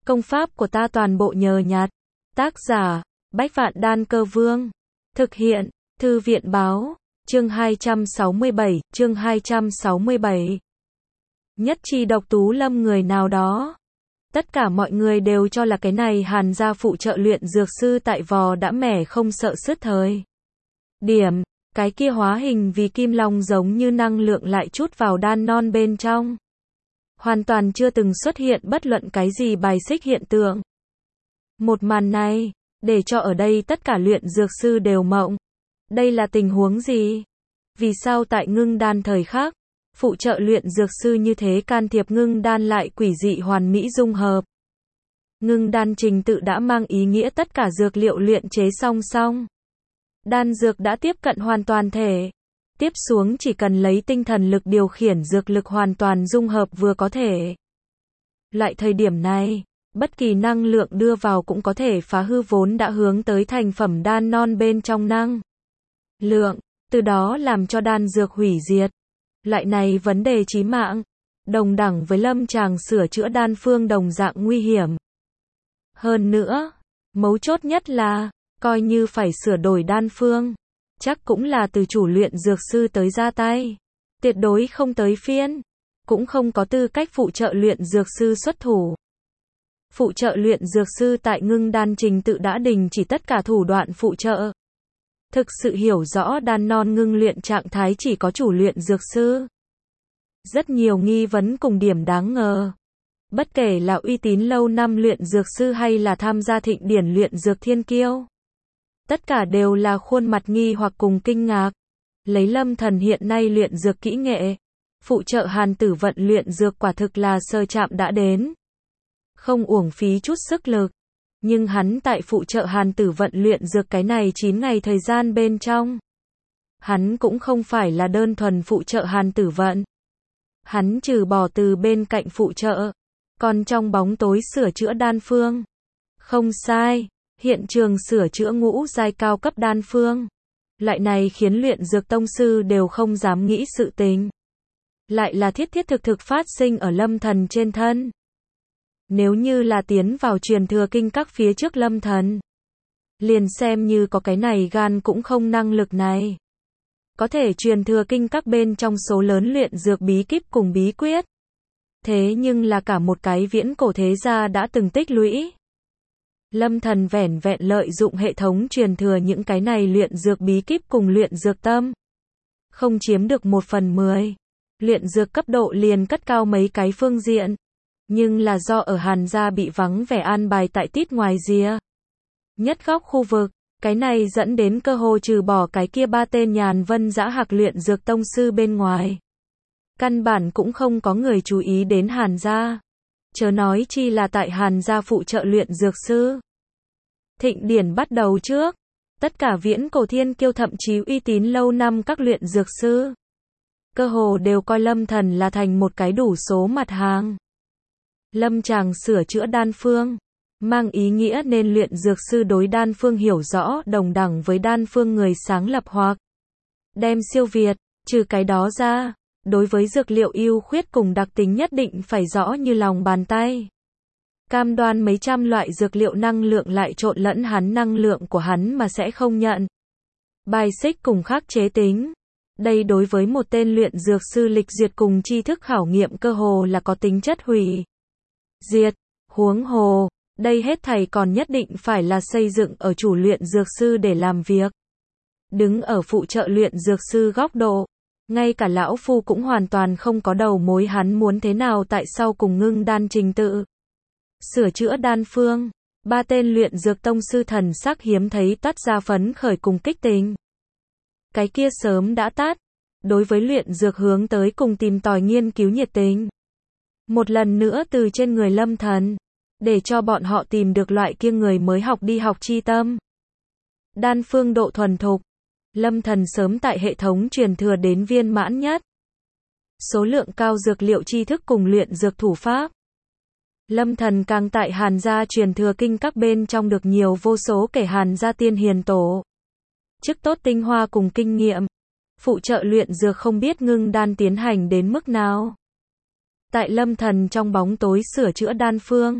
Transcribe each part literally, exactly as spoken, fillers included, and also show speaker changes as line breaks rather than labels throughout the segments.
Công pháp của ta toàn bộ nhờ nhặt. Tác giả, Bách Vạn Đan Cơ Vương. Thực hiện, Thư viện Báo. Chương hai trăm sáu mươi bảy, chương hai trăm sáu mươi bảy. Nhất chi độc tú lâm người nào đó. Tất cả mọi người đều cho là cái này Hàn gia phụ trợ luyện dược sư tại vò đã mẻ không sợ sứt thời. Điểm, cái kia hóa hình vì kim long giống như năng lượng lại chút vào đan non bên trong. Hoàn toàn chưa từng xuất hiện bất luận cái gì bài xích hiện tượng. Một màn này, để cho ở đây tất cả luyện dược sư đều mộng. Đây là tình huống gì? Vì sao tại ngưng đan thời khắc, phụ trợ luyện dược sư như thế can thiệp ngưng đan lại quỷ dị hoàn mỹ dung hợp? Ngưng đan trình tự đã mang ý nghĩa tất cả dược liệu luyện chế song song. Đan dược đã tiếp cận hoàn toàn thể. Tiếp xuống chỉ cần lấy tinh thần lực điều khiển dược lực hoàn toàn dung hợp vừa có thể. Loại thời điểm này, bất kỳ năng lượng đưa vào cũng có thể phá hư vốn đã hướng tới thành phẩm đan non bên trong năng lượng, từ đó làm cho đan dược hủy diệt. Loại này vấn đề chí mạng, đồng đẳng với lâm tràng sửa chữa đan phương đồng dạng nguy hiểm. Hơn nữa, mấu chốt nhất là, coi như phải sửa đổi đan phương, chắc cũng là từ chủ luyện dược sư tới ra tay. Tuyệt đối không tới phiên, cũng không có tư cách phụ trợ luyện dược sư xuất thủ. Phụ trợ luyện dược sư tại ngưng đan trình tự đã đình chỉ tất cả thủ đoạn phụ trợ. Thực sự hiểu rõ đan non ngưng luyện trạng thái chỉ có chủ luyện dược sư. Rất nhiều nghi vấn cùng điểm đáng ngờ. Bất kể là uy tín lâu năm luyện dược sư hay là tham gia thịnh điển luyện dược thiên kiêu. Tất cả đều là khuôn mặt nghi hoặc cùng kinh ngạc. Lấy Lâm Thần hiện nay luyện dược kỹ nghệ, phụ trợ Hàn Tử Vận luyện dược quả thực là sơ chạm đã đến. Không uổng phí chút sức lực. Nhưng hắn tại phụ trợ Hàn Tử Vận luyện dược cái này chín ngày thời gian bên trong. Hắn cũng không phải là đơn thuần phụ trợ Hàn Tử Vận. Hắn trừ bỏ từ bên cạnh phụ trợ, còn trong bóng tối sửa chữa đan phương. Không sai, hiện trường sửa chữa ngũ giai cao cấp đan phương. Loại này khiến luyện dược tông sư đều không dám nghĩ sự tình. Lại là thiết thiết thực thực phát sinh ở Lâm Thần trên thân. Nếu như là tiến vào truyền thừa kinh các phía trước Lâm Thần, liền xem như có cái này gan cũng không năng lực này. Có thể truyền thừa kinh các bên trong số lớn luyện dược bí kíp cùng bí quyết. Thế nhưng là cả một cái viễn cổ thế gia đã từng tích lũy. Lâm Thần vẻn vẹn lợi dụng hệ thống truyền thừa những cái này luyện dược bí kíp cùng luyện dược tâm. Không chiếm được một phần mười. Luyện dược cấp độ liền cất cao mấy cái phương diện. Nhưng là do ở Hàn gia bị vắng vẻ an bài tại tít ngoài rìa. Nhất góc khu vực, cái này dẫn đến cơ hồ trừ bỏ cái kia ba tên nhàn vân dã hạc luyện dược tông sư bên ngoài. Căn bản cũng không có người chú ý đến Hàn gia. Chớ nói chi là tại Hàn gia phụ trợ luyện dược sư. Thịnh điển bắt đầu trước, tất cả viễn cổ thiên kiêu thậm chí uy tín lâu năm các luyện dược sư. Cơ hồ đều coi Lâm Thần là thành một cái đủ số mặt hàng. Lâm chàng sửa chữa đan phương, mang ý nghĩa nên luyện dược sư đối đan phương hiểu rõ đồng đẳng với đan phương người sáng lập hoặc đem siêu việt. Trừ cái đó ra, đối với dược liệu ưu khuyết cùng đặc tính nhất định phải rõ như lòng bàn tay. Cam đoan mấy trăm loại dược liệu năng lượng lại trộn lẫn hắn năng lượng của hắn mà sẽ không nhận bài xích cùng khắc chế tính. Đây đối với một tên luyện dược sư lịch duyệt cùng tri thức khảo nghiệm cơ hồ là có tính chất hủy diệt. Huống hồ, đây hết thảy còn nhất định phải là xây dựng ở chủ luyện dược sư để làm việc. Đứng ở phụ trợ luyện dược sư góc độ, ngay cả lão phu cũng hoàn toàn không có đầu mối hắn muốn thế nào tại sao cùng ngưng đan trình tự. Sửa chữa đan phương, ba tên luyện dược tông sư thần sắc hiếm thấy tắt ra phấn khởi cùng kích tình. Cái kia sớm đã tắt, đối với luyện dược hướng tới cùng tìm tòi nghiên cứu nhiệt tình. Một lần nữa từ trên người Lâm Thần, để cho bọn họ tìm được loại kia người mới học đi học chi tâm. Đan phương độ thuần thục, Lâm Thần sớm tại hệ thống truyền thừa đến viên mãn nhất. Số lượng cao dược liệu tri thức cùng luyện dược thủ pháp. Lâm Thần càng tại Hàn gia truyền thừa kinh các bên trong được nhiều vô số kể Hàn gia tiên hiền tổ. Chức tốt tinh hoa cùng kinh nghiệm. Phụ trợ luyện dược không biết ngưng đan tiến hành đến mức nào. Tại Lâm Thần trong bóng tối sửa chữa đan phương.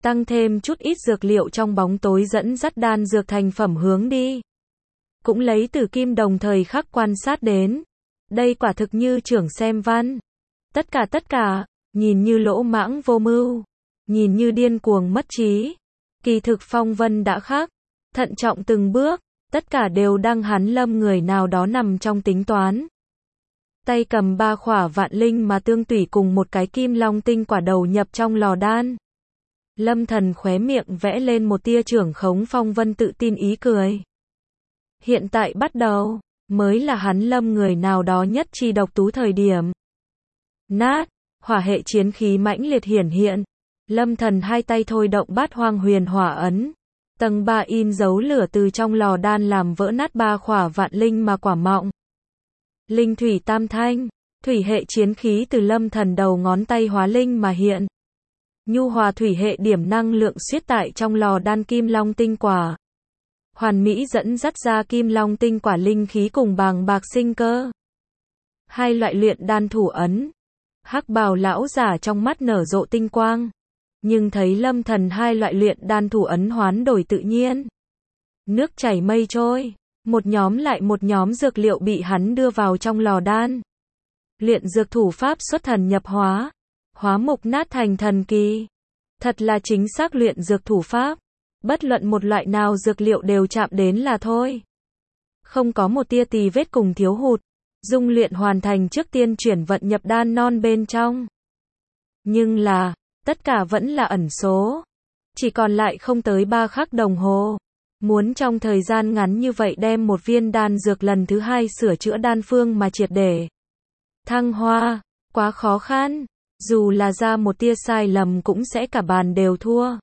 tăng thêm chút ít dược liệu trong bóng tối dẫn dắt đan dược thành phẩm hướng đi. Cũng lấy từ kim đồng thời khắc quan sát đến. Đây quả thực như trưởng xem văn. Tất cả tất cả, nhìn như lỗ mãng vô mưu, nhìn như điên cuồng mất trí. Kỳ thực phong vân đã khác, thận trọng từng bước, tất cả đều đang hắn Lâm người nào đó nằm trong tính toán. Tay cầm ba khỏa vạn linh mà tương tủy cùng một cái kim long tinh quả đầu nhập trong lò đan. Lâm Thần khóe miệng vẽ lên một tia trưởng khống phong vân tự tin ý cười. Hiện tại bắt đầu, mới là hắn Lâm người nào đó nhất chi độc tú thời điểm. Nát, hỏa hệ chiến khí mãnh liệt hiển hiện. Lâm Thần hai tay thôi động bát hoang huyền hỏa ấn. Tầng ba in dấu lửa từ trong lò đan làm vỡ nát ba khỏa vạn linh mà quả mọng. Linh thủy tam thanh, thủy hệ chiến khí từ Lâm Thần đầu ngón tay hóa linh mà hiện. Nhu hòa thủy hệ điểm năng lượng xiết tại trong lò đan kim long tinh quả. Hoàn mỹ dẫn dắt ra kim long tinh quả linh khí cùng bàng bạc sinh cơ. Hai loại luyện đan thủ ấn. Hắc bào lão giả trong mắt nở rộ tinh quang. Nhưng thấy Lâm Thần hai loại luyện đan thủ ấn hoán đổi tự nhiên. Nước chảy mây trôi. Một nhóm lại một nhóm dược liệu bị hắn đưa vào trong lò đan. Luyện dược thủ pháp xuất thần nhập hóa. Hóa mục nát thành thần kỳ. Thật là chính xác luyện dược thủ pháp. Bất luận một loại nào dược liệu đều chạm đến là thôi. Không có một tia tì vết cùng thiếu hụt. Dung luyện hoàn thành trước tiên chuyển vận nhập đan non bên trong. Nhưng là, tất cả vẫn là ẩn số. Chỉ còn lại không tới ba khắc đồng hồ. Muốn trong thời gian ngắn như vậy đem một viên đan dược lần thứ hai sửa chữa đan phương mà triệt để thăng hoa, quá khó khăn. Dù là ra một tia sai lầm cũng sẽ cả bàn đều thua.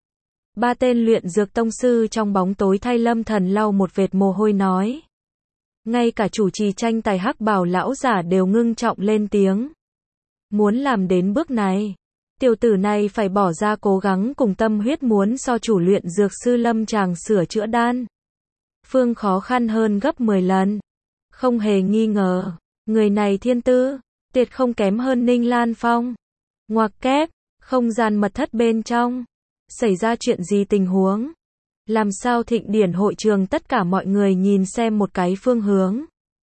Ba tên luyện dược tông sư trong bóng tối thay Lâm Thần lau một vệt mồ hôi nói. Ngay cả chủ trì tranh tài hắc bào lão giả đều ngưng trọng lên tiếng. Muốn làm đến bước này, tiểu tử này phải bỏ ra cố gắng cùng tâm huyết muốn so chủ luyện dược sư Lâm chàng sửa chữa đan. Phương khó khăn hơn gấp mười lần. Không hề nghi ngờ, người này thiên tư, tuyệt không kém hơn Ninh Lan Phong. Ngoặc kép, không gian mật thất bên trong. Xảy ra chuyện gì tình huống? Làm sao thịnh điển hội trường tất cả mọi người nhìn xem một cái phương hướng?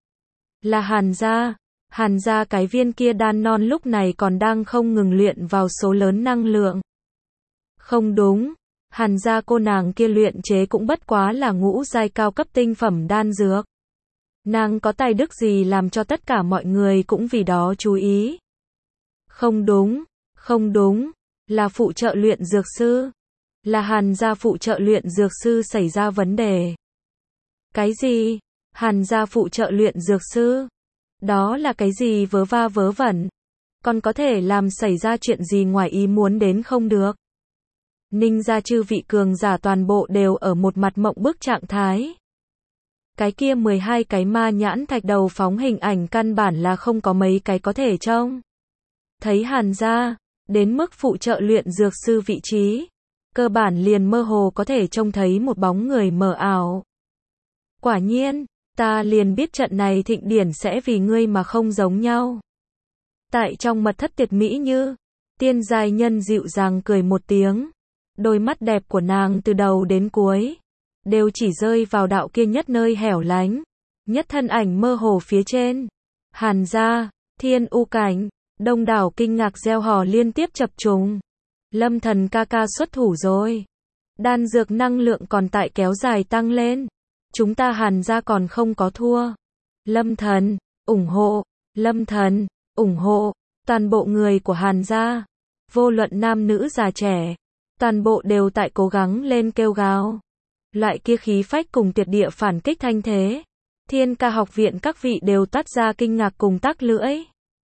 Là Hàn gia. Hàn gia cái viên kia đan non lúc này còn đang không ngừng luyện vào số lớn năng lượng. Không đúng. Hàn gia cô nàng kia luyện chế cũng bất quá là ngũ giai cao cấp tinh phẩm đan dược. Nàng có tài đức gì làm cho tất cả mọi người cũng vì đó chú ý? Không đúng. Không đúng. Là phụ trợ luyện dược sư. Là Hàn gia phụ trợ luyện dược sư xảy ra vấn đề. Cái gì? Hàn gia phụ trợ luyện dược sư? Đó là cái gì vớ va vớ vẩn? Còn có thể làm xảy ra chuyện gì ngoài ý muốn đến không được? Ninh gia chư vị cường giả toàn bộ đều ở một mặt mộng bức trạng thái. Cái kia mười hai cái ma nhãn thạch đầu phóng hình ảnh căn bản là không có mấy cái có thể trông. Thấy Hàn gia, đến mức phụ trợ luyện dược sư vị trí. Cơ bản liền mơ hồ có thể trông thấy một bóng người mờ ảo. Quả nhiên, ta liền biết trận này thịnh điển sẽ vì ngươi mà không giống nhau. Tại trong mật thất tuyệt mỹ như, tiên giai nhân dịu dàng cười một tiếng. Đôi mắt đẹp của nàng từ đầu đến cuối, đều chỉ rơi vào đạo kia nhất nơi hẻo lánh. Nhất thân ảnh mơ hồ phía trên. Hàn gia, thiên u cảnh, đông đảo kinh ngạc reo hò liên tiếp chập trùng. Lâm Thần ca ca xuất thủ rồi. Đan dược năng lượng còn tại kéo dài tăng lên. Chúng ta Hàn gia còn không có thua. Lâm Thần, ủng hộ. Lâm Thần, ủng hộ. Toàn bộ người của Hàn gia, vô luận nam nữ già trẻ, toàn bộ đều tại cố gắng lên kêu gào. Loại kia khí phách cùng tuyệt địa phản kích thanh thế. Thiên Ca học viện các vị đều toát ra kinh ngạc cùng tắc lưỡi.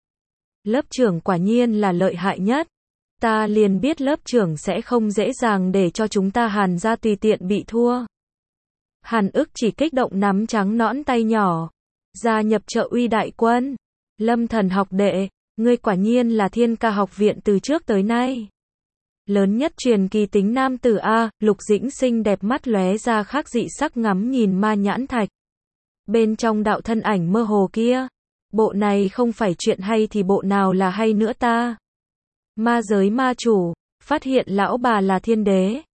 Lớp trưởng quả nhiên là lợi hại nhất. Ta liền biết lớp trưởng sẽ không dễ dàng để cho chúng ta Hàn gia tùy tiện bị thua. Hàn ức chỉ kích động nắm trắng nõn tay nhỏ. Gia nhập trợ uy đại quân. Lâm Thần học đệ, ngươi quả nhiên là Thiên Ca học viện từ trước tới nay. Lớn nhất truyền kỳ tính nam tử A, Lục Dĩnh xinh đẹp mắt lóe ra khác dị sắc ngắm nhìn ma nhãn thạch. Bên trong đạo thân ảnh mơ hồ kia. Bộ này không phải chuyện hay thì bộ nào là hay nữa ta? Ma giới ma chủ, Phát hiện lão bà là thiên đế.